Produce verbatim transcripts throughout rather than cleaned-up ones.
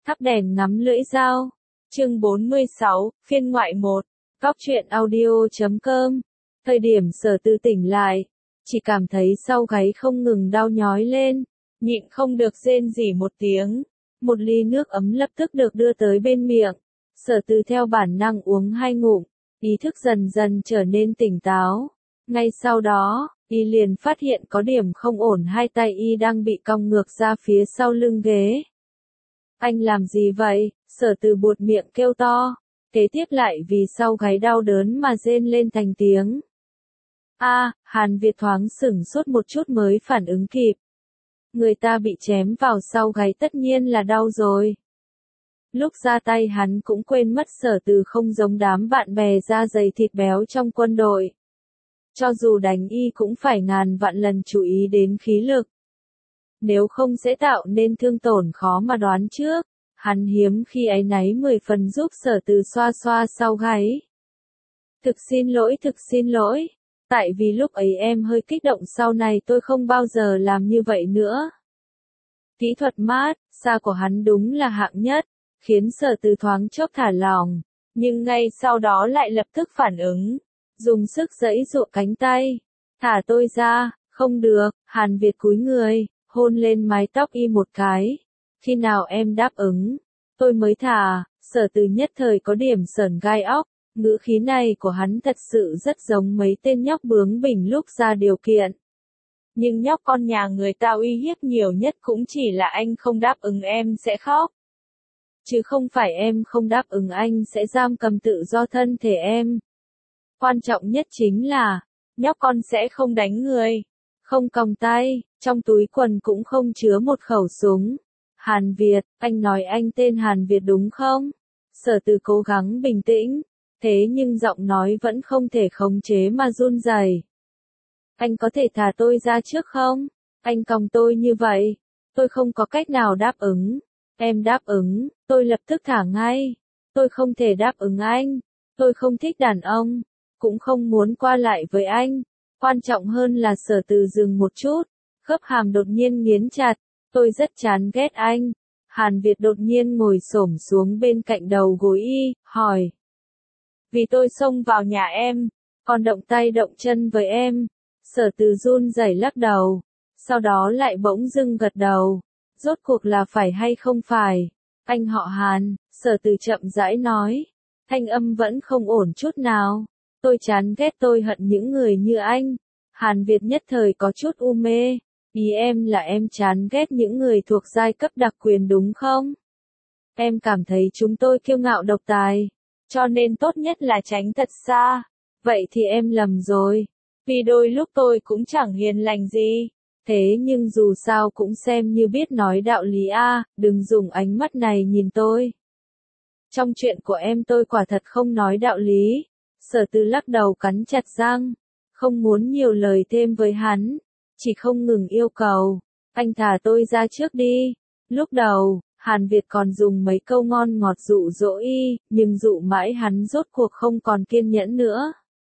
Thắp đèn ngắm lưỡi dao. Chương bốn mươi sáu, phiên ngoại một. Góc truyện audio chấm com. Thời điểm Sở Từ tỉnh lại, chỉ cảm thấy sau gáy không ngừng đau nhói lên, nhịn không được rên rỉ một tiếng. Một ly nước ấm lập tức được đưa tới bên miệng. Sở Từ theo bản năng uống hai ngụm, ý thức dần dần trở nên tỉnh táo. Ngay sau đó, y liền phát hiện có điểm không ổn, hai tay y đang bị cong ngược ra phía sau lưng ghế. Anh làm gì vậy? Sở Từ buột miệng kêu to, kế tiếp lại vì sau gáy đau đớn mà rên lên thành tiếng. A, à, Hàn Việt thoáng sửng sốt một chút mới phản ứng kịp. Người ta bị chém vào sau gáy tất nhiên là đau rồi. Lúc ra tay hắn cũng quên mất Sở Từ không giống đám bạn bè da dày thịt béo trong quân đội. Cho dù đánh y cũng phải ngàn vạn lần chú ý đến khí lực. Nếu không sẽ tạo nên thương tổn khó mà đoán trước. Hắn hiếm khi áy náy mười phần giúp Sở Từ xoa xoa sau gáy. Thực xin lỗi, thực xin lỗi. Tại vì lúc ấy em hơi kích động, sau này tôi không bao giờ làm như vậy nữa. Kỹ thuật mát xa của hắn đúng là hạng nhất, khiến Sở Từ thoáng chốc thả lỏng, nhưng ngay sau đó lại lập tức phản ứng, dùng sức giãy giụa cánh tay. Thả tôi ra. Không được. Hàn Việt cúi người, hôn lên mái tóc y một cái. Khi nào em đáp ứng, tôi mới thả. Sở Từ nhất thời có điểm sởn gai óc, ngữ khí này của hắn thật sự rất giống mấy tên nhóc bướng bỉnh lúc ra điều kiện. Nhưng nhóc con nhà người ta uy hiếp nhiều nhất cũng chỉ là anh không đáp ứng em sẽ khóc. Chứ không phải em không đáp ứng anh sẽ giam cầm tự do thân thể em. Quan trọng nhất chính là, nhóc con sẽ không đánh người, không còng tay, trong túi quần cũng không chứa một khẩu súng. Hàn Việt, anh nói anh tên Hàn Việt đúng không? Sở Từ cố gắng bình tĩnh, thế nhưng giọng nói vẫn không thể khống chế mà run rẩy. Anh có thể thả tôi ra trước không? Anh còng tôi như vậy, tôi không có cách nào đáp ứng. Em đáp ứng, tôi lập tức thả ngay. Tôi không thể đáp ứng anh. Tôi không thích đàn ông, cũng không muốn qua lại với anh. Quan trọng hơn là Sở Từ dừng một chút, khớp hàm đột nhiên nghiến chặt. Tôi rất chán ghét anh. Hàn Việt đột nhiên ngồi xổm xuống bên cạnh đầu gối y, hỏi. Vì tôi xông vào nhà em, còn động tay động chân với em. Sở Từ run rẩy lắc đầu, sau đó lại bỗng dưng gật đầu. Rốt cuộc là phải hay không phải? Anh họ Hàn, Sở Từ chậm rãi nói. Thanh âm vẫn không ổn chút nào. Tôi chán ghét, tôi hận những người như anh. Hàn Việt nhất thời có chút u mê. Ý em là em chán ghét những người thuộc giai cấp đặc quyền đúng không? Em cảm thấy chúng tôi kiêu ngạo độc tài, cho nên tốt nhất là tránh thật xa. Vậy thì em lầm rồi. Vì đôi lúc tôi cũng chẳng hiền lành gì. Thế nhưng dù sao cũng xem như biết nói đạo lý a, đừng dùng ánh mắt này nhìn tôi. Trong chuyện của em tôi quả thật không nói đạo lý. Sở Từ lắc đầu cắn chặt răng, không muốn nhiều lời thêm với hắn, chỉ không ngừng yêu cầu, anh thả tôi ra trước đi. Lúc đầu, Hàn Việt còn dùng mấy câu ngon ngọt dụ dỗ y, nhưng dụ mãi hắn rốt cuộc không còn kiên nhẫn nữa.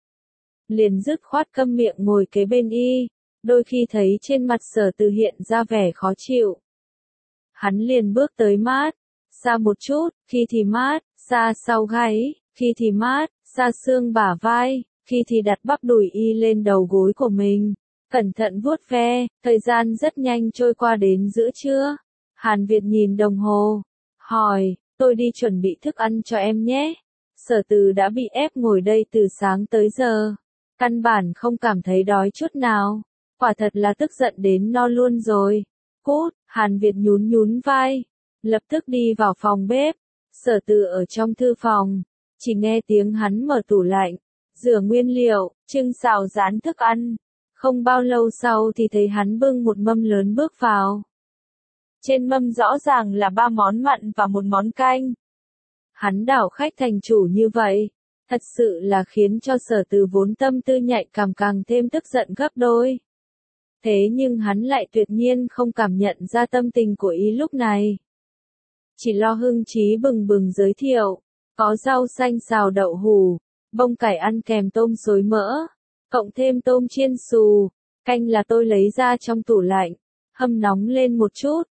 Liền dứt khoát câm miệng ngồi kế bên y, đôi khi thấy trên mặt Sở Từ hiện ra vẻ khó chịu. Hắn liền bước tới mát, xa một chút, khi thì mát, xa sau gáy, khi thì mát, xa xương bả vai, khi thì đặt bắp đùi y lên đầu gối của mình, cẩn thận vuốt ve. Thời gian rất nhanh trôi qua đến giữa trưa. Hàn Việt nhìn đồng hồ, hỏi, tôi đi chuẩn bị thức ăn cho em nhé. Sở Từ đã bị ép ngồi đây từ sáng tới giờ, căn bản không cảm thấy đói chút nào, quả thật là tức giận đến no luôn rồi. Cút. Hàn Việt nhún nhún vai, lập tức đi vào phòng bếp. Sở Từ ở trong thư phòng, chỉ nghe tiếng hắn mở tủ lạnh, rửa nguyên liệu, trưng xào rán thức ăn. Không bao lâu sau thì thấy hắn bưng một mâm lớn bước vào. Trên mâm rõ ràng là ba món mặn và một món canh. Hắn đảo khách thành chủ như vậy, thật sự là khiến cho Sở Từ vốn tâm tư nhạy cảm càng thêm tức giận gấp đôi. Thế nhưng hắn lại tuyệt nhiên không cảm nhận ra tâm tình của y lúc này. Chỉ lo hưng trí bừng bừng giới thiệu, có rau xanh xào đậu hủ, bông cải ăn kèm tôm xối mỡ, cộng thêm tôm chiên xù, canh là tôi lấy ra trong tủ lạnh, hâm nóng lên một chút.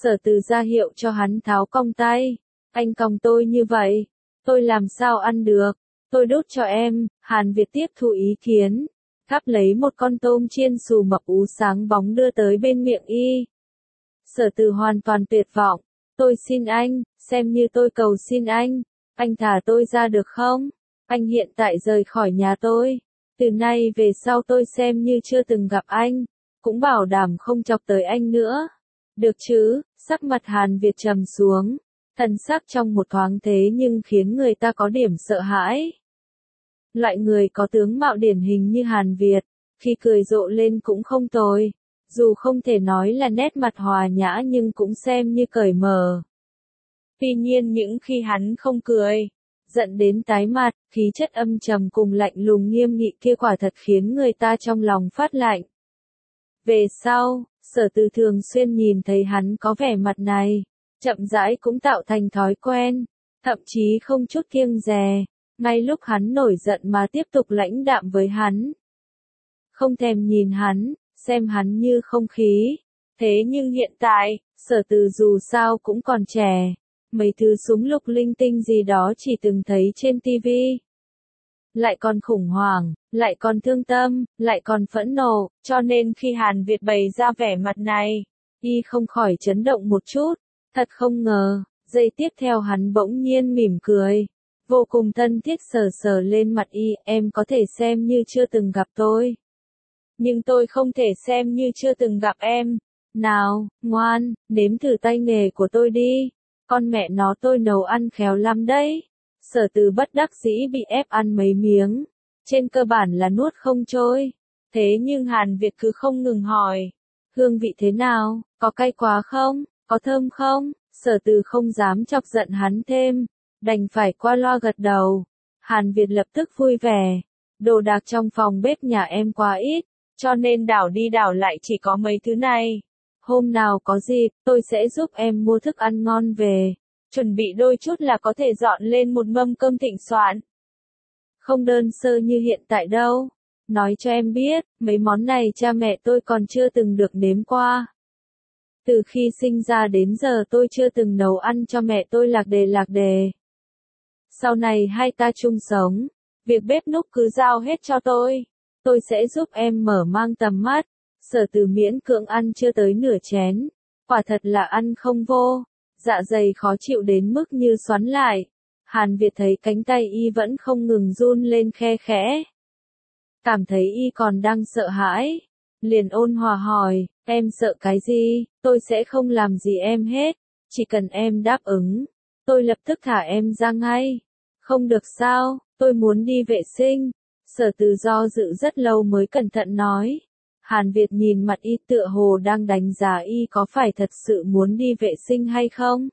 Sở Từ ra hiệu cho hắn tháo cong tay. Anh còng tôi như vậy, tôi làm sao ăn được, tôi đút cho em. Hàn Việt tiếp thu ý kiến, gắp lấy một con tôm chiên xù mập ú sáng bóng đưa tới bên miệng y. Sở Từ hoàn toàn tuyệt vọng, tôi xin anh, xem như tôi cầu xin anh, anh thả tôi ra được không? Anh hiện tại rời khỏi nhà tôi, từ nay về sau tôi xem như chưa từng gặp anh, cũng bảo đảm không chọc tới anh nữa. Được chứ? Sắc mặt Hàn Việt trầm xuống, thần sắc trong một thoáng thế nhưng khiến người ta có điểm sợ hãi. Loại người có tướng mạo điển hình như Hàn Việt, khi cười rộ lên cũng không tồi, dù không thể nói là nét mặt hòa nhã nhưng cũng xem như cởi mở. Tuy nhiên những khi hắn không cười, giận đến tái mặt, khí chất âm trầm cùng lạnh lùng nghiêm nghị kia quả thật khiến người ta trong lòng phát lạnh. Về sau, Sở Từ thường xuyên nhìn thấy hắn có vẻ mặt này, chậm rãi cũng tạo thành thói quen, thậm chí không chút kiêng dè, ngay lúc hắn nổi giận mà tiếp tục lãnh đạm với hắn. Không thèm nhìn hắn, xem hắn như không khí. Thế nhưng hiện tại, Sở Từ dù sao cũng còn trẻ, mấy thứ súng lục linh tinh gì đó chỉ từng thấy trên tivi. Lại còn khủng hoảng, lại còn thương tâm, lại còn phẫn nộ, cho nên khi Hàn Việt bày ra vẻ mặt này, y không khỏi chấn động một chút, thật không ngờ, giây tiếp theo hắn bỗng nhiên mỉm cười, vô cùng thân thiết sờ sờ lên mặt y, em có thể xem như chưa từng gặp tôi. Nhưng tôi không thể xem như chưa từng gặp em. Nào, ngoan, nếm thử tay nghề của tôi đi. Con mẹ nó tôi nấu ăn khéo lắm đấy. Sở Từ bất đắc dĩ bị ép ăn mấy miếng. Trên cơ bản là nuốt không trôi. Thế nhưng Hàn Việt cứ không ngừng hỏi. Hương vị thế nào? Có cay quá không? Có thơm không? Sở Từ không dám chọc giận hắn thêm. Đành phải qua loa gật đầu. Hàn Việt lập tức vui vẻ. Đồ đạc trong phòng bếp nhà em quá ít, cho nên đảo đi đảo lại chỉ có mấy thứ này. Hôm nào có dịp, tôi sẽ giúp em mua thức ăn ngon về. Chuẩn bị đôi chút là có thể dọn lên một mâm cơm thịnh soạn. Không đơn sơ như hiện tại đâu. Nói cho em biết, mấy món này cha mẹ tôi còn chưa từng được nếm qua. Từ khi sinh ra đến giờ tôi chưa từng nấu ăn cho mẹ tôi lạc đề lạc đề. Sau này hai ta chung sống, việc bếp núc cứ giao hết cho tôi. Tôi sẽ giúp em mở mang tầm mắt. Sở Từ miễn cưỡng ăn chưa tới nửa chén. Quả thật là ăn không vô. Dạ dày khó chịu đến mức như xoắn lại. Hàn Việt thấy cánh tay y vẫn không ngừng run lên khe khẽ. Cảm thấy y còn đang sợ hãi. Liền ôn hòa hỏi, em sợ cái gì? Tôi sẽ không làm gì em hết. Chỉ cần em đáp ứng, tôi lập tức thả em ra ngay. Không được sao, tôi muốn đi vệ sinh. Sở Từ do dự rất lâu mới cẩn thận nói. Hàn Việt nhìn mặt y tựa hồ đang đánh giá y có phải thật sự muốn đi vệ sinh hay không.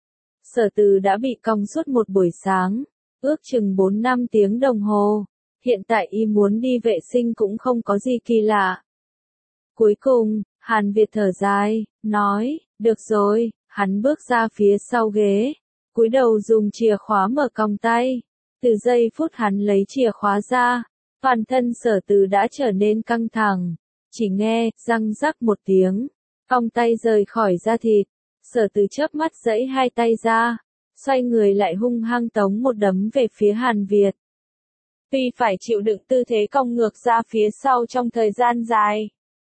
Sở Từ đã bị cong suốt một buổi sáng, ước chừng bốn năm tiếng đồng hồ. Hiện tại y muốn đi vệ sinh cũng không có gì kỳ lạ. Cuối cùng, Hàn Việt thở dài, nói, được rồi, hắn bước ra phía sau ghế, cúi đầu dùng chìa khóa mở còng tay. Từ giây phút hắn lấy chìa khóa ra, toàn thân Sở Từ đã trở nên căng thẳng. Chỉ nghe, răng rắc một tiếng, còng tay rời khỏi da thịt. Sở Từ chớp mắt giãy hai tay ra, xoay người lại hung hăng tống một đấm về phía Hàn Việt. Tuy phải chịu đựng tư thế cong ngược ra phía sau trong thời gian dài,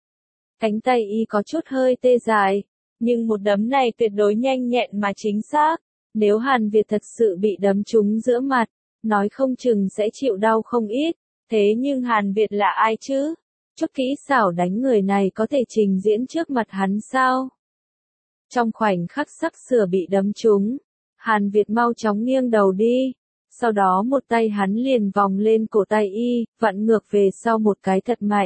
cánh tay y có chút hơi tê dại, nhưng một đấm này tuyệt đối nhanh nhẹn mà chính xác. Nếu Hàn Việt thật sự bị đấm trúng giữa mặt, nói không chừng sẽ chịu đau không ít. Thế nhưng Hàn Việt là ai chứ? Chút kỹ xảo đánh người này có thể trình diễn trước mặt hắn sao? Trong khoảnh khắc sắc sửa bị đấm trúng, Hàn Việt mau chóng nghiêng đầu đi. Sau đó một tay hắn liền vòng lên cổ tay y, vặn ngược về sau một cái thật mạnh.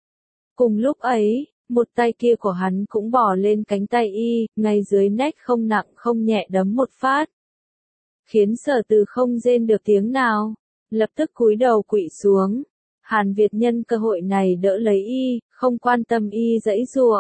Cùng lúc ấy, một tay kia của hắn cũng bỏ lên cánh tay y, ngay dưới nách không nặng không nhẹ đấm một phát. Khiến Sở Từ không rên được tiếng nào, lập tức cúi đầu quỵ xuống. Hàn Việt nhân cơ hội này đỡ lấy y, không quan tâm y giãy giụa.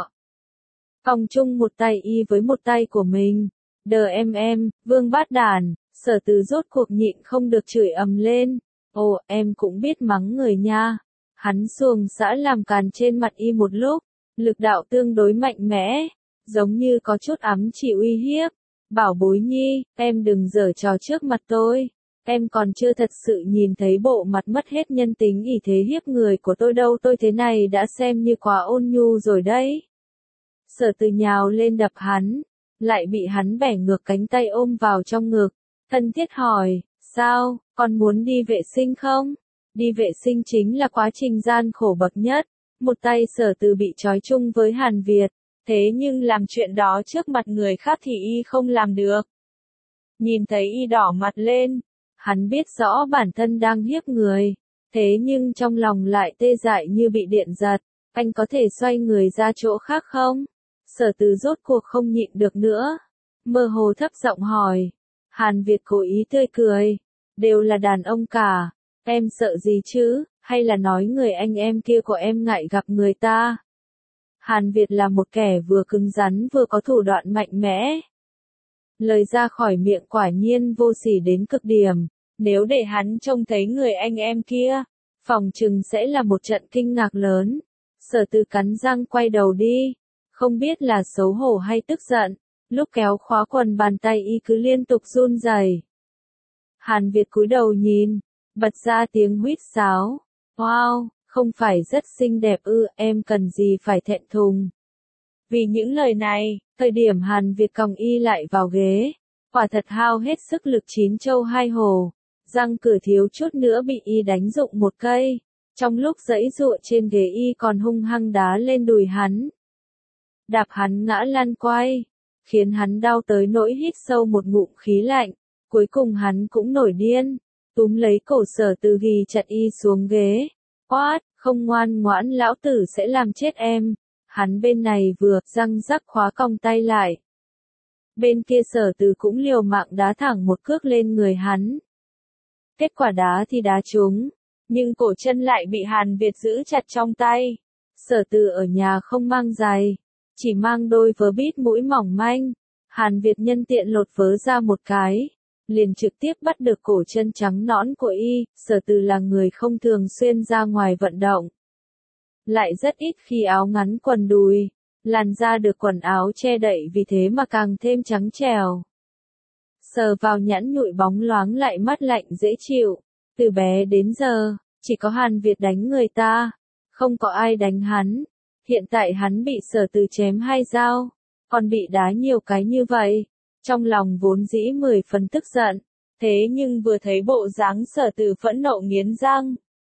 Còng chung một tay y với một tay của mình. Đờ em em, vương bát đàn. Sở Từ rốt cuộc nhịn không được chửi ầm lên. Ồ, em cũng biết mắng người nha. Hắn xuồng xã làm càn trên mặt y một lúc, lực đạo tương đối mạnh mẽ. giống như có chút ám chỉ uy hiếp. Bảo bối nhi, em đừng giở trò trước mặt tôi. Em còn chưa thật sự nhìn thấy bộ mặt mất hết nhân tính ỷ thế hiếp người của tôi đâu, tôi thế này đã xem như quá ôn nhu rồi đấy. Sở Từ nhào lên đập hắn, lại bị hắn bẻ ngược cánh tay ôm vào trong ngực, thân thiết hỏi, sao, con muốn đi vệ sinh không? Đi vệ sinh chính là quá trình gian khổ bậc nhất, một tay Sở Từ bị trói chung với Hàn Việt, thế nhưng làm chuyện đó trước mặt người khác thì y không làm được. Nhìn thấy y đỏ mặt lên, hắn biết rõ bản thân đang hiếp người, thế nhưng trong lòng lại tê dại như bị điện giật, anh có thể xoay người ra chỗ khác không? Sở Từ rốt cuộc không nhịn được nữa, mơ hồ thấp giọng hỏi. Hàn Việt cố ý tươi cười, đều là đàn ông cả, em sợ gì chứ, hay là nói người anh em kia của em ngại gặp người ta? Hàn Việt là một kẻ vừa cứng rắn vừa có thủ đoạn mạnh mẽ. Lời ra khỏi miệng quả nhiên vô sỉ đến cực điểm, nếu để hắn trông thấy người anh em kia, phòng chừng sẽ là một trận kinh ngạc lớn. Sở Từ cắn răng quay đầu đi, không biết là xấu hổ hay tức giận, lúc kéo khóa quần bàn tay y cứ liên tục run rẩy. Hàn Việt cúi đầu nhìn, bật ra tiếng huýt sáo. Wow, không phải rất xinh đẹp ư, em cần gì phải thẹn thùng. Vì những lời này, thời điểm Hàn Việt còng y lại vào ghế, quả thật hao hết sức lực chín châu hai hồ, răng cửa thiếu chút nữa bị y đánh rụng một cây, trong lúc giãy giụa trên ghế y còn hung hăng đá lên đùi hắn. Đạp hắn ngã lăn quay, khiến hắn đau tới nỗi hít sâu một ngụm khí lạnh, cuối cùng hắn cũng nổi điên, túm lấy cổ Sở Từ ghi chặt y xuống ghế, quát, không ngoan ngoãn lão tử sẽ làm chết em. Hắn bên này vừa răng rắc khóa còng tay lại. Bên kia Sở Từ cũng liều mạng đá thẳng một cước lên người hắn. Kết quả đá thì đá trúng, nhưng cổ chân lại bị Hàn Việt giữ chặt trong tay. Sở Từ ở nhà không mang giày, chỉ mang đôi vớ bít mũi mỏng manh. Hàn Việt nhân tiện lột vớ ra một cái, liền trực tiếp bắt được cổ chân trắng nõn của y. Sở Từ là người không thường xuyên ra ngoài vận động, lại rất ít khi áo ngắn quần đùi, làn da được quần áo che đậy vì thế mà càng thêm trắng trẻo. Sờ vào nhẵn nhụi bóng loáng lại mát lạnh dễ chịu, từ bé đến giờ, chỉ có Hàn Việt đánh người ta, không có ai đánh hắn. Hiện tại hắn bị Sở Từ chém hai dao, còn bị đá nhiều cái như vậy, trong lòng vốn dĩ mười phần tức giận, thế nhưng vừa thấy bộ dáng Sở Từ phẫn nộ nghiến răng,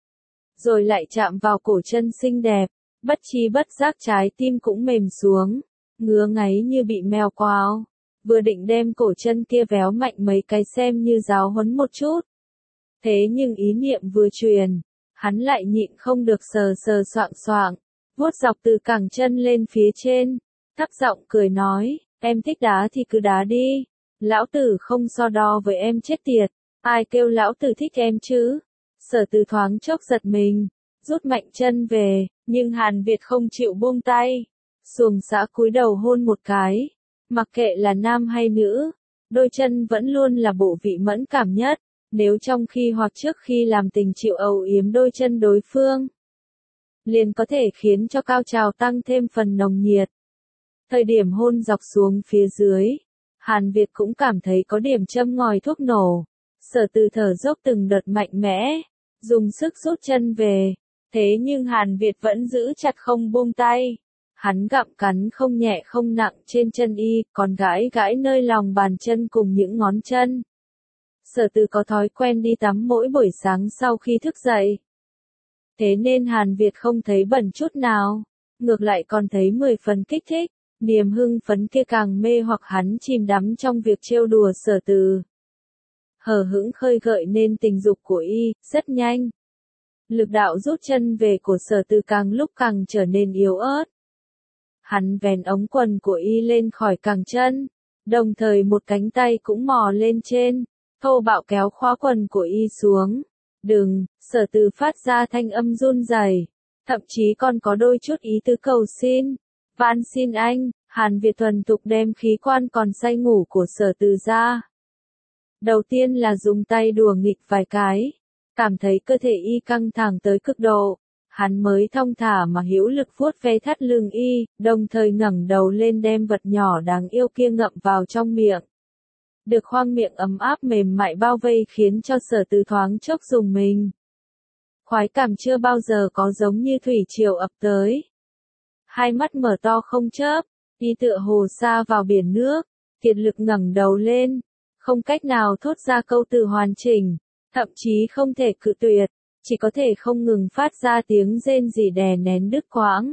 rồi lại chạm vào cổ chân xinh đẹp, bất chi bất giác trái tim cũng mềm xuống, ngứa ngáy như bị mèo quào, vừa định đem cổ chân kia véo mạnh mấy cái xem như giáo huấn một chút. Thế nhưng ý niệm vừa truyền, hắn lại nhịn không được sờ sờ soạng soạng, vuốt dọc từ cẳng chân lên phía trên, thấp giọng cười nói, em thích đá thì cứ đá đi, lão tử không so đo với em chết tiệt, ai kêu lão tử thích em chứ. Sở Từ thoáng chốc giật mình, rút mạnh chân về, nhưng Hàn Việt không chịu buông tay. Xuồng xã cúi đầu hôn một cái, mặc kệ là nam hay nữ, đôi chân vẫn luôn là bộ vị mẫn cảm nhất, nếu trong khi hoặc trước khi làm tình chịu âu yếm đôi chân đối phương, liền có thể khiến cho cao trào tăng thêm phần nồng nhiệt. Thời điểm hôn dọc xuống phía dưới, Hàn Việt cũng cảm thấy có điểm châm ngòi thuốc nổ. Sở Từ thở dốc từng đợt mạnh mẽ, dùng sức rút chân về, thế nhưng Hàn Việt vẫn giữ chặt không buông tay. Hắn gặm cắn không nhẹ không nặng trên chân y, còn gãi gãi nơi lòng bàn chân cùng những ngón chân. Sở Từ có thói quen đi tắm mỗi buổi sáng sau khi thức dậy, thế nên Hàn Việt không thấy bẩn chút nào, ngược lại còn thấy mười phần kích thích. Niềm hưng phấn kia càng mê hoặc hắn chìm đắm trong việc trêu đùa Sở Từ. Hờ hững khơi gợi nên tình dục của y, rất nhanh. Lực đạo rút chân về của Sở Từ càng lúc càng trở nên yếu ớt. Hắn vén ống quần của y lên khỏi cẳng chân, đồng thời một cánh tay cũng mò lên trên, thô bạo kéo khóa quần của y xuống. Đừng, Sở Từ phát ra thanh âm run rẩy, thậm chí còn có đôi chút ý tứ cầu xin. Van xin anh. Hàn Việt thuần thục đem khí quan còn say ngủ của Sở Từ ra. Đầu tiên là dùng tay đùa nghịch vài cái, cảm thấy cơ thể y căng thẳng tới cực độ, Hắn mới thong thả mà hữu lực vuốt ve thắt lưng y, đồng thời ngẩng đầu lên đem vật nhỏ đáng yêu kia ngậm vào trong miệng. Được khoang miệng ấm áp mềm mại bao vây khiến cho Sở Từ thoáng chốc rùng mình. Khoái cảm chưa bao giờ có giống như thủy triều ập tới. Hai mắt mở to không chớp, y tựa hồ sa vào biển nước, kiệt lực ngẩng đầu lên, không cách nào thốt ra câu từ hoàn chỉnh, thậm chí không thể cự tuyệt, chỉ có thể không ngừng phát ra tiếng rên rỉ đè nén đứt quãng.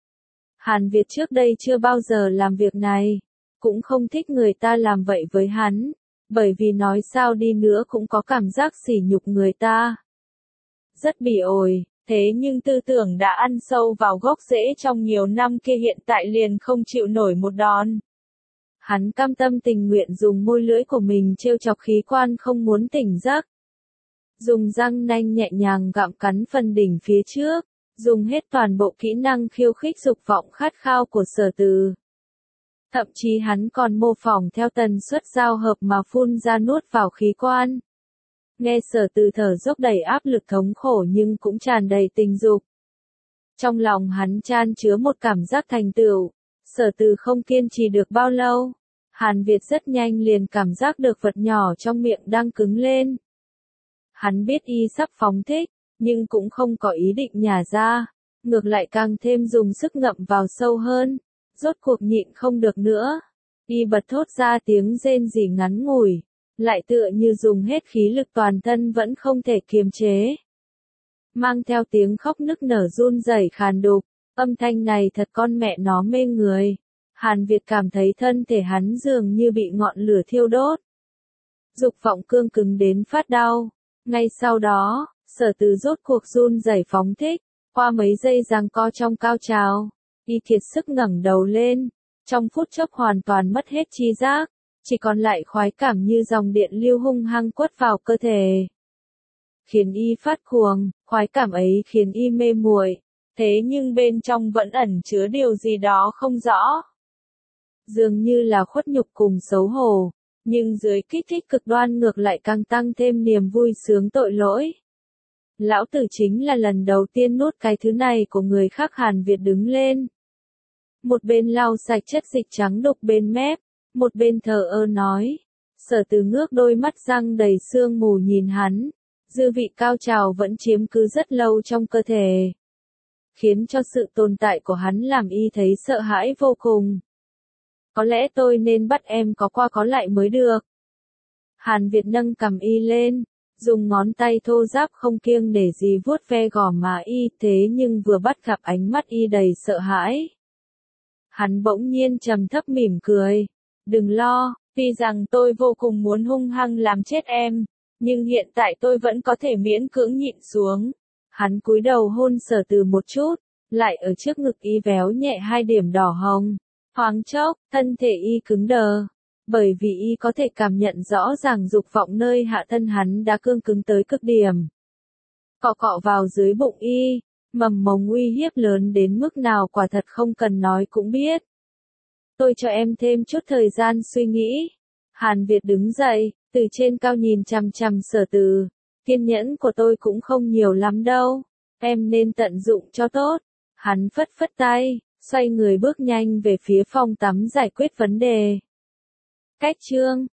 Hàn Việt trước đây chưa bao giờ làm việc này, cũng không thích người ta làm vậy với hắn, bởi vì nói sao đi nữa cũng có cảm giác sỉ nhục người ta. Rất bỉ ổi, thế nhưng tư tưởng đã ăn sâu vào gốc rễ trong nhiều năm kia hiện tại liền không chịu nổi một đòn. Hắn cam tâm tình nguyện dùng môi lưỡi của mình trêu chọc khí quan không muốn tỉnh giấc. Dùng răng nanh nhẹ nhàng gặm cắn phần đỉnh phía trước, dùng hết toàn bộ kỹ năng khiêu khích dục vọng khát khao của Sở Từ. Thậm chí hắn còn mô phỏng theo tần suất giao hợp mà phun ra nuốt vào khí quan. Nghe Sở Từ thở dốc đầy áp lực thống khổ nhưng cũng tràn đầy tình dục. Trong lòng hắn chan chứa một cảm giác thành tựu. Sở Từ không kiên trì được bao lâu. Hàn Việt rất nhanh liền cảm giác được vật nhỏ trong miệng đang cứng lên. Hắn biết y sắp phóng thích, nhưng cũng không có ý định nhả ra. Ngược lại càng thêm dùng sức ngậm vào sâu hơn. Rốt cuộc nhịn không được nữa. Y bật thốt ra tiếng rên rỉ ngắn ngủi. Lại tựa như dùng hết khí lực toàn thân vẫn không thể kiềm chế. Mang theo tiếng khóc nức nở run rẩy khàn đục, âm thanh này thật con mẹ nó mê người. Hàn Việt cảm thấy thân thể hắn dường như bị ngọn lửa thiêu đốt. Dục vọng cương cứng đến phát đau. Ngay sau đó, Sở Từ rốt cuộc run rẩy phóng thích, qua mấy giây giằng co trong cao trào, y kiệt sức ngẩng đầu lên, trong phút chốc hoàn toàn mất hết tri giác. Chỉ còn lại khoái cảm như dòng điện lưu hung hăng quất vào cơ thể. Khiến y phát cuồng, khoái cảm ấy khiến y mê muội, thế nhưng bên trong vẫn ẩn chứa điều gì đó không rõ. Dường như là khuất nhục cùng xấu hổ, nhưng dưới kích thích cực đoan ngược lại càng tăng thêm niềm vui sướng tội lỗi. Lão tử chính là lần đầu tiên nuốt cái thứ này của người khác. Hàn Việt đứng lên. Một bên lau sạch chất dịch trắng đục bên mép. Một bên thờ ơ nói, Sở Từ ngước đôi mắt răng đầy sương mù nhìn hắn, dư vị cao trào vẫn chiếm cứ rất lâu trong cơ thể. Khiến cho sự tồn tại của hắn làm y thấy sợ hãi vô cùng. Có lẽ tôi nên bắt em có qua có lại mới được. Hàn Việt nâng cằm y lên, dùng ngón tay thô ráp không kiêng để gì vuốt ve gò má y, thế nhưng vừa bắt gặp ánh mắt y đầy sợ hãi. Hắn bỗng nhiên trầm thấp mỉm cười. Đừng lo, tuy rằng tôi vô cùng muốn hung hăng làm chết em, nhưng hiện tại tôi vẫn có thể miễn cưỡng nhịn xuống. Hắn cúi đầu hôn Sở Từ một chút, lại ở trước ngực y véo nhẹ hai điểm đỏ hồng. Thoáng chốc, thân thể y cứng đờ, bởi vì y có thể cảm nhận rõ ràng dục vọng nơi hạ thân hắn đã cương cứng tới cực điểm. Cọ cọ vào dưới bụng y, mầm mống uy hiếp lớn đến mức nào quả thật không cần nói cũng biết. Tôi cho em thêm chút thời gian suy nghĩ. Hàn Việt đứng dậy, từ trên cao nhìn chằm chằm Sở Từ. Kiên nhẫn của tôi cũng không nhiều lắm đâu. Em nên tận dụng cho tốt. Hắn phất phất tay, xoay người bước nhanh về phía phòng tắm giải quyết vấn đề. Cách chương